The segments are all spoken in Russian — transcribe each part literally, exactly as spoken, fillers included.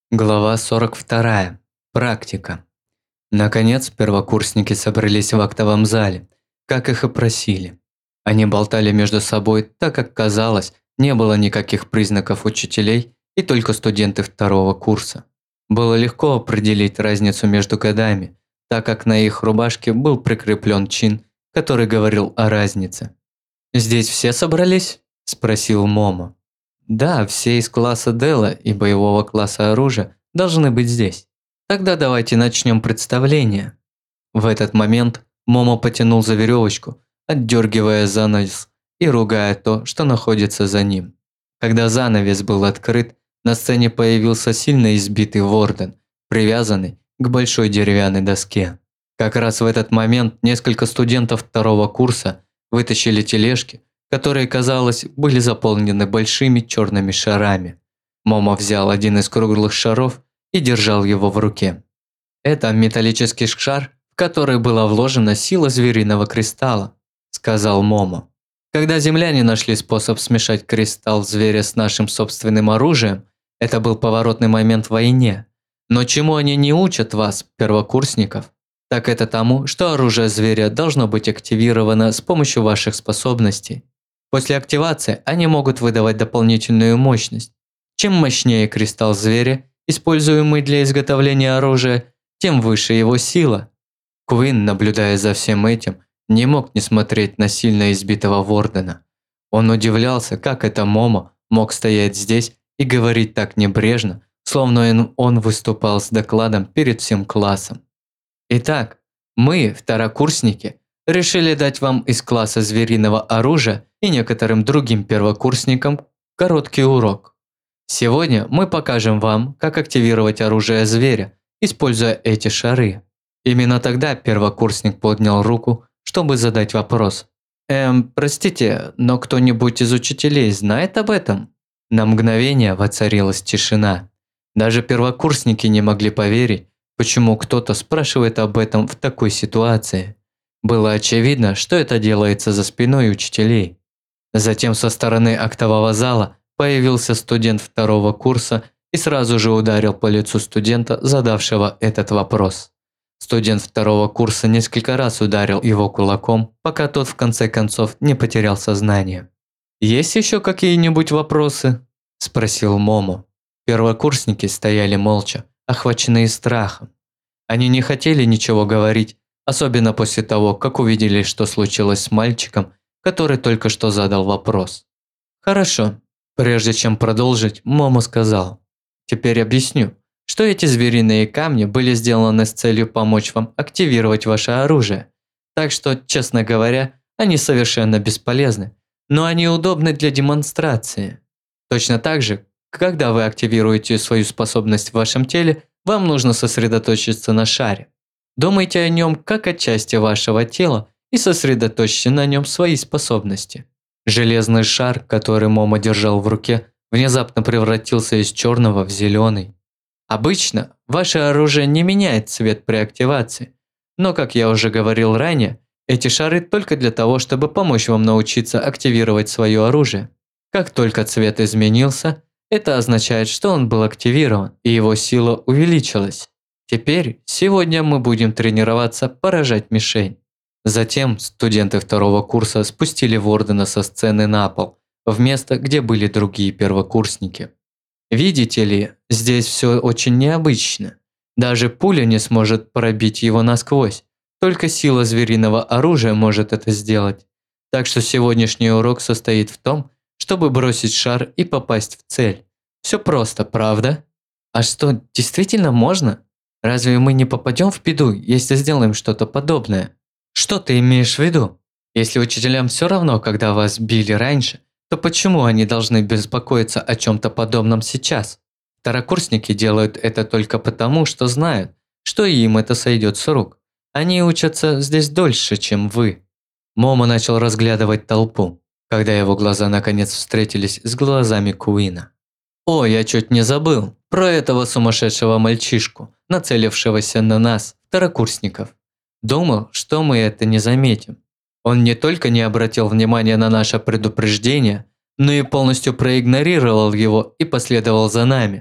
Глава сорок вторая. Практика. Наконец, первокурсники собрались в актовом зале, как их и просили. Они болтали между собой, так как, казалось, не было никаких признаков учителей и только студенты второго курса. Было легко определить разницу между годами, так как на их рубашке был прикреплен чин, который говорил о разнице. «Здесь все собрались?» – спросил Момо. Да, все из класса Дела и боевого класса оружия должны быть здесь. Тогда давайте начнем представление. В этот момент Момо потянул за веревочку, отдергивая занавес и ругая то, что находится за ним. Когда занавес был открыт, на сцене появился сильно избитый Ворден, привязанный к большой деревянной доске. Как раз в этот момент несколько студентов второго курса вытащили тележки, которые, казалось, были заполнены большими черными шарами. Момо взял один из круглых шаров и держал его в руке. «Это металлический шар, в который была вложена сила звериного кристалла», – сказал Момо. «Когда земляне нашли способ смешать кристалл зверя с нашим собственным оружием, это был поворотный момент в войне. Но чему они не учат вас, первокурсников, так это тому, что оружие зверя должно быть активировано с помощью ваших способностей. После активации они могут выдавать дополнительную мощность. Чем мощнее кристалл зверя, используемый для изготовления оружия, тем выше его сила». Куин, наблюдая за всем этим, не мог не смотреть на сильно избитого Вордена. Он удивлялся, как это Момо мог стоять здесь и говорить так небрежно, словно он выступал с докладом перед всем классом. «Итак, мы, второкурсники, решили дать вам из класса звериного оружия и некоторым другим первокурсникам короткий урок. Сегодня мы покажем вам, как активировать оружие зверя, используя эти шары». Именно тогда первокурсник поднял руку, чтобы задать вопрос. «Эм, простите, но кто-нибудь из учителей знает об этом?» На мгновение воцарилась тишина. Даже первокурсники не могли поверить, почему кто-то спрашивает об этом в такой ситуации. Было очевидно, что это делается за спиной учителей. Затем со стороны актового зала появился студент второго курса и сразу же ударил по лицу студента, задавшего этот вопрос. Студент второго курса несколько раз ударил его кулаком, пока тот в конце концов не потерял сознание. «Есть еще какие-нибудь вопросы?» – спросил Момо. Первокурсники стояли молча, охваченные страхом. Они не хотели ничего говорить, особенно после того, как увидели, что случилось с мальчиком, который только что задал вопрос. «Хорошо». Прежде чем продолжить, Момо сказал. «Теперь объясню, что эти звериные камни были сделаны с целью помочь вам активировать ваше оружие. Так что, честно говоря, они совершенно бесполезны, но они удобны для демонстрации. Точно так же, когда вы активируете свою способность в вашем теле, вам нужно сосредоточиться на шаре. Думайте о нем как о части вашего тела и сосредоточьте на нем свои способности». Железный шар, который Момо держал в руке, внезапно превратился из черного в зеленый. Обычно ваше оружие не меняет цвет при активации, но, как я уже говорил ранее, эти шары только для того, чтобы помочь вам научиться активировать свое оружие. Как только цвет изменился, это означает, что он был активирован и его сила увеличилась. Теперь, сегодня мы будем тренироваться поражать мишень. Затем студенты второго курса спустили Вордена со сцены на пол, в место, где были другие первокурсники. Видите ли, здесь все очень необычно. Даже пуля не сможет пробить его насквозь. Только сила звериного оружия может это сделать. Так что сегодняшний урок состоит в том, чтобы бросить шар и попасть в цель. Все просто, правда? А что, действительно можно? Разве мы не попадем в беду, если сделаем что-то подобное? Что ты имеешь в виду? Если учителям все равно, когда вас били раньше, то почему они должны беспокоиться о чем-то подобном сейчас? Второкурсники делают это только потому, что знают, что им это сойдет с рук. Они учатся здесь дольше, чем вы. Момо начал разглядывать толпу, когда его глаза наконец встретились с глазами Куина. «О, я чуть не забыл про этого сумасшедшего мальчишку, нацелившегося на нас, второкурсников. Думал, что мы это не заметим. Он не только не обратил внимания на наше предупреждение, но и полностью проигнорировал его и последовал за нами.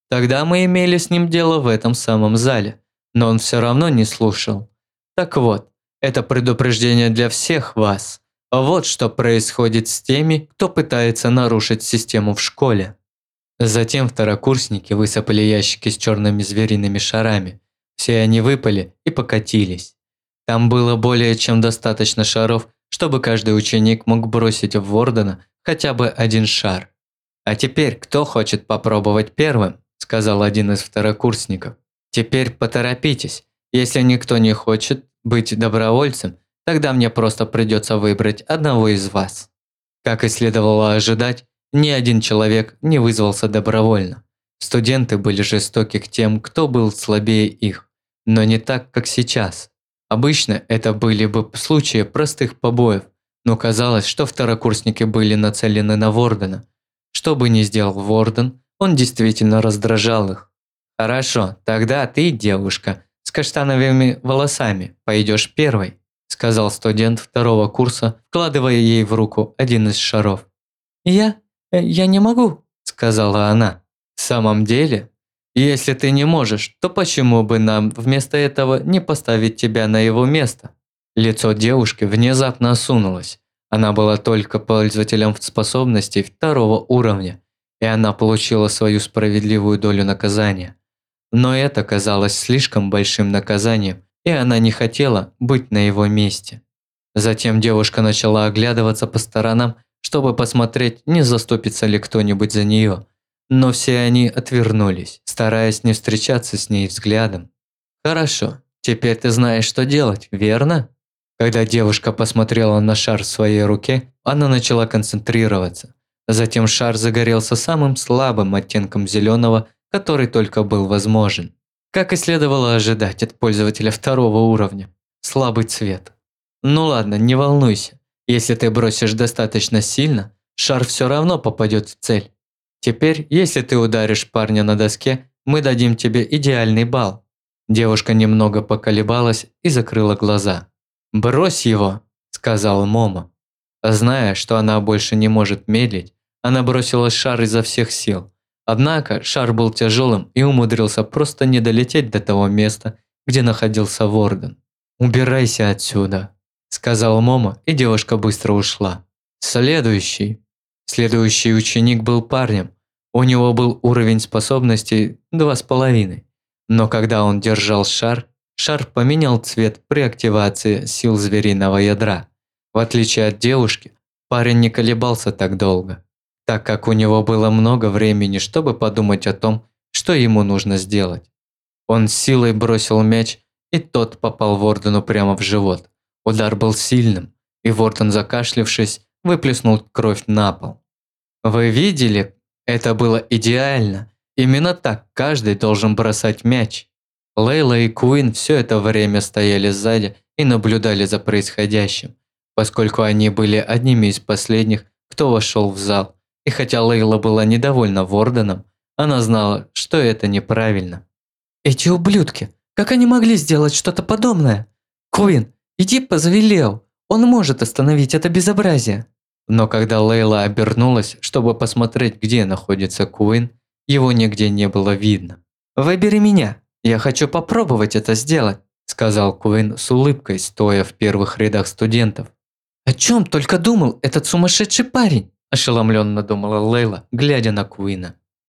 Тогда мы имели с ним дело в этом самом зале, но он все равно не слушал. Так вот, это предупреждение для всех вас. Вот что происходит с теми, кто пытается нарушить систему в школе. Затем второкурсники высыпали ящики с черными звериными шарами. Все они выпали и покатились. Там было более чем достаточно шаров, чтобы каждый ученик мог бросить в Вордена хотя бы один шар. «А теперь кто хочет попробовать первым?» – сказал один из второкурсников. «Теперь поторопитесь. Если никто не хочет быть добровольцем, тогда мне просто придется выбрать одного из вас». Как и следовало ожидать, ни один человек не вызвался добровольно. Студенты были жестоки к тем, кто был слабее их, но не так, как сейчас. Обычно это были бы случаи простых побоев, но казалось, что второкурсники были нацелены на Вордена. Что бы ни сделал Ворден, он действительно раздражал их. «Хорошо, тогда ты, девушка, с каштановыми волосами, пойдешь первой», сказал студент второго курса, вкладывая ей в руку один из шаров. «Я? Я не могу», сказала она. «В самом деле? Если ты не можешь, то почему бы нам вместо этого не поставить тебя на его место?» Лицо девушки внезапно осунулось. Она была только пользователем способностей второго уровня, и она получила свою справедливую долю наказания. Но это казалось слишком большим наказанием, и она не хотела быть на его месте. Затем девушка начала оглядываться по сторонам, чтобы посмотреть, не заступится ли кто-нибудь за нее. Но все они отвернулись, стараясь не встречаться с ней взглядом. «Хорошо, теперь ты знаешь, что делать, верно?» Когда девушка посмотрела на шар в своей руке, она начала концентрироваться. Затем шар загорелся самым слабым оттенком зеленого, который только был возможен. Как и следовало ожидать от пользователя второго уровня. Слабый цвет. Ну ладно, не волнуйся. Если ты бросишь достаточно сильно, шар все равно попадет в цель. Теперь, если ты ударишь парня на доске, мы дадим тебе идеальный балл. Девушка немного поколебалась и закрыла глаза. «Брось его», – сказала Момо. Зная, что она больше не может медлить, она бросила шар изо всех сил. Однако шар был тяжелым и умудрился просто не долететь до того места, где находился Ворден. «Убирайся отсюда», – сказал Момо, и девушка быстро ушла. Следующий. Следующий ученик был парнем. У него был уровень способностей два с половиной. Но когда он держал шар, шар поменял цвет при активации сил звериного ядра. В отличие от девушки, парень не колебался так долго, так как у него было много времени, чтобы подумать о том, что ему нужно сделать. Он с силой бросил мяч, и тот попал Вордену прямо в живот. Удар был сильным, и Ворден, закашлявшись, выплеснул кровь на пол. Вы видели? Это было идеально. Именно так каждый должен бросать мяч. Лейла и Куин все это время стояли сзади и наблюдали за происходящим, поскольку они были одними из последних, кто вошел в зал. И хотя Лейла была недовольна Ворденом, она знала, что это неправильно. «Эти ублюдки! Как они могли сделать что-то подобное? Куин, иди позови Лео, он может остановить это безобразие!» Но когда Лейла обернулась, чтобы посмотреть, где находится Куин, его нигде не было видно. «Выбери меня, я хочу попробовать это сделать», сказал Куин с улыбкой, стоя в первых рядах студентов. «О чем только думал этот сумасшедший парень?» ошеломленно думала Лейла, глядя на Куина.